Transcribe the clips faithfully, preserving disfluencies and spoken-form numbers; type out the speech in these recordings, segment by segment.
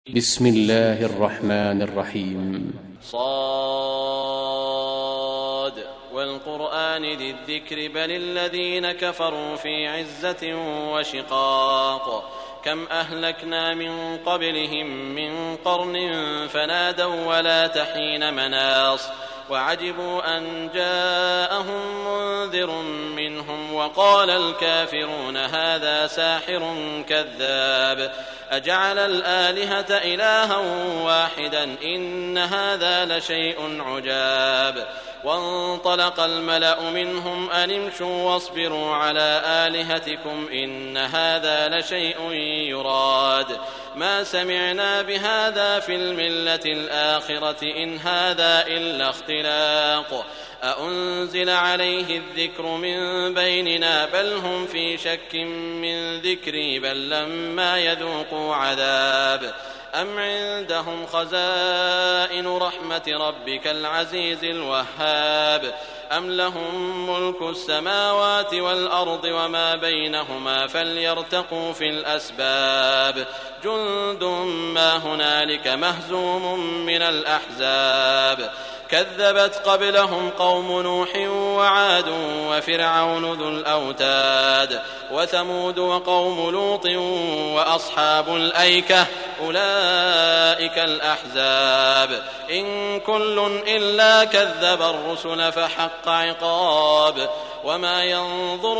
بسم الله الرحمن الرحيم. صاد والقرآن ذي الذكر بل الذين كفروا في عزة وشقاق كم أهلكنا من قبلهم من قرن فنادوا ولا تحين مناص وعجبوا أن جاءهم منذر منهم وقال الكافرون هذا ساحر كذاب أجعل الآلهة إلها واحدا إن هذا لشيء عجاب وانطلق الملأ منهم أن امشوا واصبروا على آلهتكم إن هذا لشيء يراد ما سمعنا بهذا في الملة الآخرة إن هذا إلا اختلاق أأنزل عليه الذكر من بيننا بل هم في شك من ذكري بل لما يذوقوا عذاب أم عندهم خزائن رحمة ربك العزيز الوهاب أم لهم ملك السماوات والأرض وما بينهما فليرتقوا في الأسباب جند ما هنالك مهزوم من الأحزاب كذبت قبلهم قوم نوح وعاد وفرعون ذو الأوتاد وثمود وقوم لوط وأصحاب الأيكة أولئك الأحزاب إن كل إلا كذب الرسل فحق عقاب وما ينظر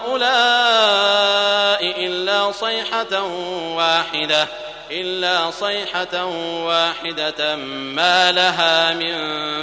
هؤلاء إلا صيحة واحدة إلا صيحة واحدة ما لها من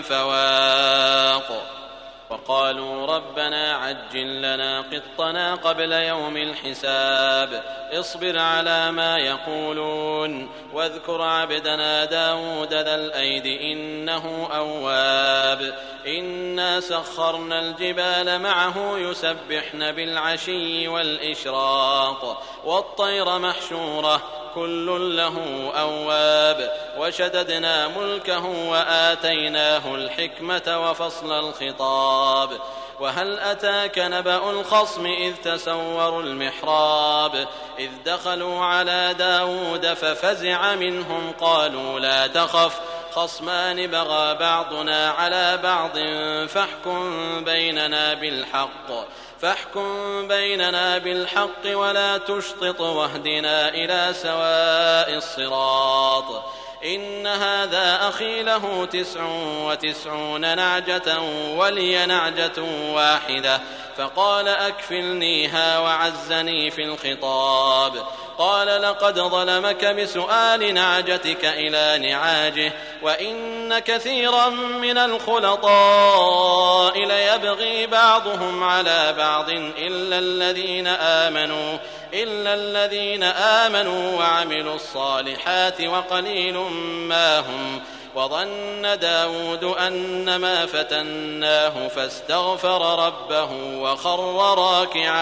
فواق وقالوا ربنا عجل لنا قطنا قبل يوم الحساب اصبر على ما يقولون واذكر عبدنا داود ذا الأيد إنه أواب إنا سخرنا الجبال معه يسبحن بالعشي والإشراق والطير محشورة كل له أواب وشددنا ملكه وآتيناه الحكمة وفصل الخطاب وهل أتاك نبأ الخصم إذ تسوروا المحراب إذ دخلوا على داود ففزع منهم قالوا لا تخف خصمان بغى بعضنا على بعض فاحكم بيننا بالحق فاحكم بيننا بالحق ولا تشطط واهدنا إلى سواء الصراط إن هذا أخي له تسع وتسعون نعجة ولي نعجة واحدة فقال أكفلنيها وعزني في الخطاب قال لقد ظلمك بسؤال نعجتك إلى نعاجه وإن كثيرا من الخلطاء ليبغي بعضهم على بعض إلا الذين آمنوا إلا الذين آمنوا وعملوا الصالحات وقليل ما هم وظن داود أنما فتناه فاستغفر ربه وخر راكعا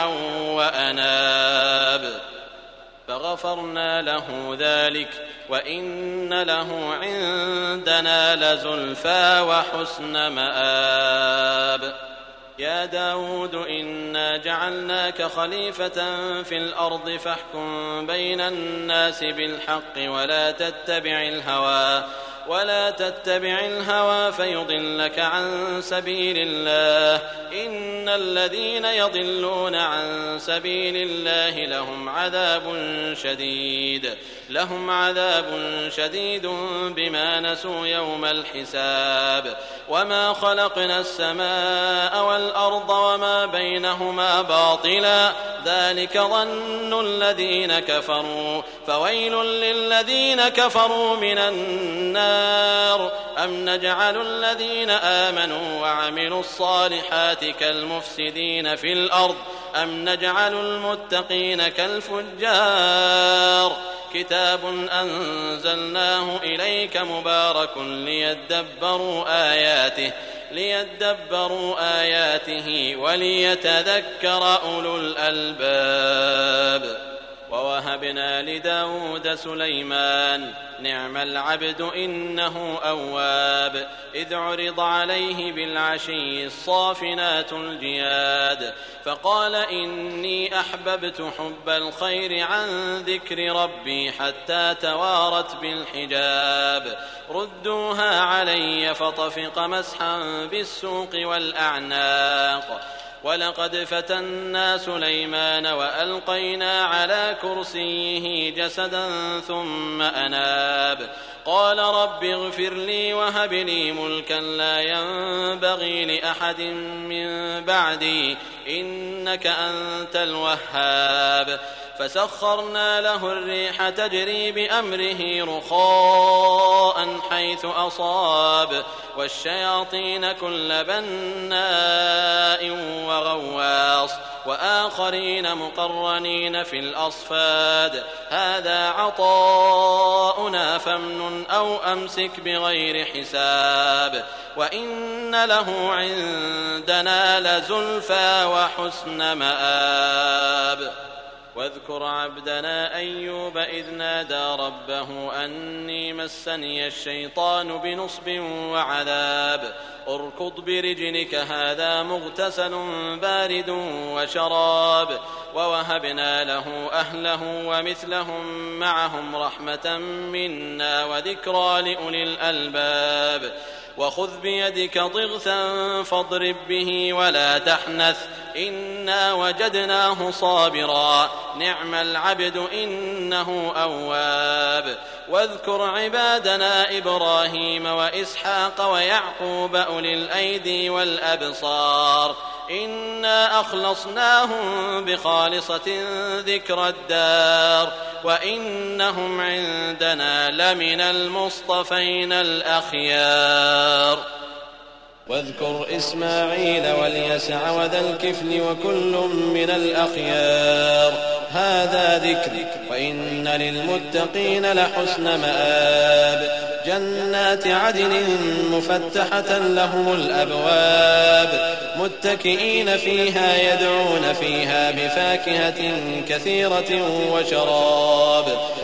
وأناب فغفرنا له ذلك وإن له عندنا لزلفى وحسن مآب يا داود إنا جعلناك خليفة في الأرض فاحكم بين الناس بالحق ولا تتبع الهوى ولا تتبع الهوى فيضلك عن سبيل الله إن الذين يضلون عن سبيل الله لهم عذاب شديد لهم عذاب شديد بما نسوا يوم الحساب وما خلقنا السماء والأرض وما بينهما باطلا ذلك ظن الذين كفروا فويل للذين كفروا من النار أم نجعل الذين آمنوا وعملوا الصالحات كالمفسدين في الأرض أم نجعل المتقين كالفجار كتاب أنزلناه إليك مبارك ليدبروا آياته ليدبروا آياته وليتذكر أولو الألباب ووهبنا لداود سليمان نعم العبد إنه أواب إذ عرض عليه بالعشي الصافنات الجياد فقال إني أحببت حب الخير عن ذكر ربي حتى توارت بالحجاب ردوها علي فطفق مسحا بالسوق والأعناق ولقد فتنا سليمان وألقينا على كرسيه جسدا ثم أناب قال رب اغفر لي وهب لي ملكا لا ينبغي لأحد من بعدي إنك أنت الوهاب فسخرنا له الريح تجري بأمره رخاء حيث أصاب والشياطين كل بناء وغواص وآخرين مقرنين في الأصفاد هذا عطاؤنا فامنن أو أمسك بغير حساب وإن له عندنا لزلفى وحسن مآب واذكر عبدنا أيوب إذ نادى ربه أني مسني الشيطان بنصب وعذاب اركض برجلك هذا مغتسل بارد وشراب ووهبنا له أهله ومثلهم معهم رحمة منا وذكرى لأولي الألباب وخذ بيدك ضغثا فاضرب به ولا تحنث إنا وجدناه صابرا نعم العبد إنه أواب واذكر عبادنا إبراهيم وإسحاق ويعقوب أولي الأيدي والأبصار إنا أخلصناهم بخالصة ذكر الدار وإنهم عندنا لمن المصطفين الأخيار واذكر إسماعيل واليسع وذا الكفل وكل من الأخيار هذا ذكر وإن للمتقين لحسن مآب جنات عدن مفتحة لهم الأبواب متكئين فيها يدعون فيها بفاكهة كثيرة وشراب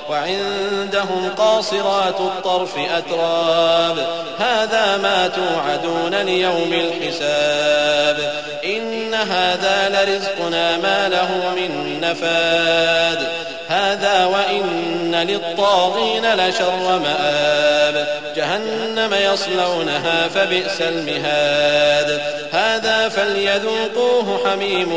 وعندهم قاصرات الطرف أتراب هذا ما توعدون ليوم الحساب إن هذا لرزقنا ما له من نفاد هذا وإن للطاغين لشر مآب جهنم يصلونها فبئس المهاد هذا فليذوقوه حميم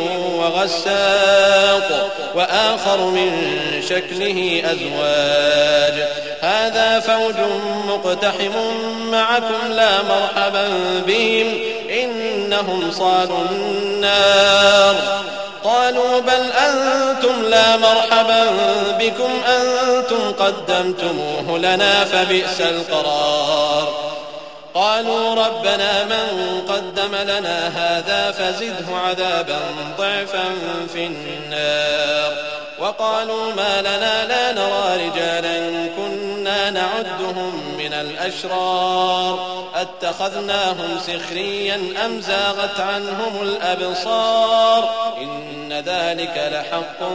وغساق وآخر من شكله أزواج هذا فوج مقتحم معكم لا مرحبا بهم إنهم صالوا النار قالوا بل أنتم لا مرحبا بكم أنتم قدمتموه لنا فبئس القرار قالوا ربنا من قدم لنا هذا فزده عذابا ضعفا في النار وقالوا ما لنا لا نرى رجالا كنا نعدهم من الأشرار أتخذناهم سخريا أم زاغت عنهم الأبصار إن ذلك لحق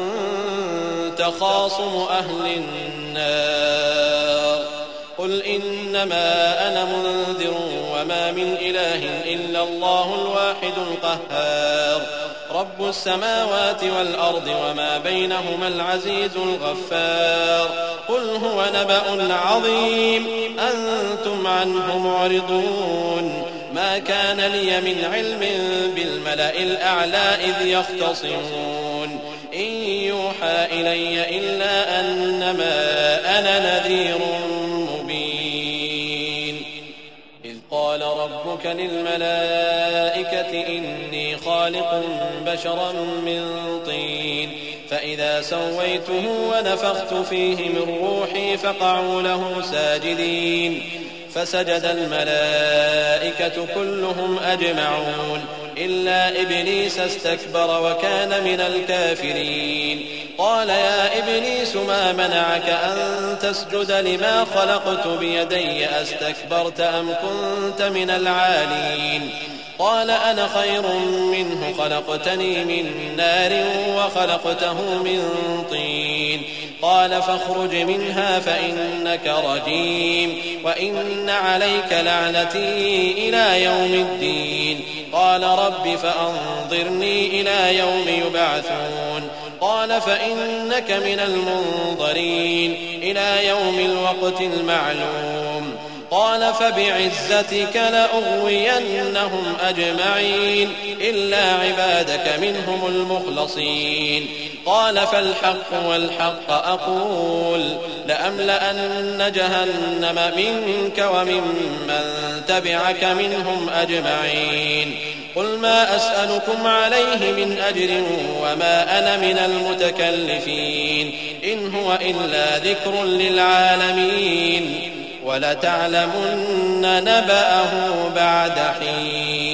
تخاصم أهل النار قل إنما أنا منذر وما من إله إلا الله الواحد القهار رب السماوات والأرض وما بينهما العزيز الغفار قل هو نبأ عظيم أنتم عنه معرضون ما كان لي من علم بالملأ الأعلى إذ يختصمون إن يوحى إلي إلا أنما أنا نذير مبين إذ قال ربك للملائكة إني خالق بشرا من طين فإذا سويته ونفخت فيه من روحي فقعوا له ساجدين فسجد الملائكة كلهم أجمعون إلا إبليس استكبر وكان من الكافرين قال يا إبليس ما منعك أن تسجد لما خلقت بيدي أستكبرت أم كنت من العالين قال أنا خير منه خلقتني من نار وخلقته من طين قال فاخرج منها فإنك رجيم وإن عليك لعنتي إلى يوم الدين قال رب فأنظرني إلى يوم يبعثون قال فإنك من المنظرين إلى يوم الوقت المعلوم قال فبعزتك لأغوينهم أجمعين إلا عبادك منهم المخلصين قال فالحق والحق أقول لأملأن جهنم منك وممن تبعك منهم أجمعين قل ما أسألكم عليه من أجر وما أنا من المتكلفين إن هو إلا ذكر للعالمين ولتعلمن نبأه بعد حين.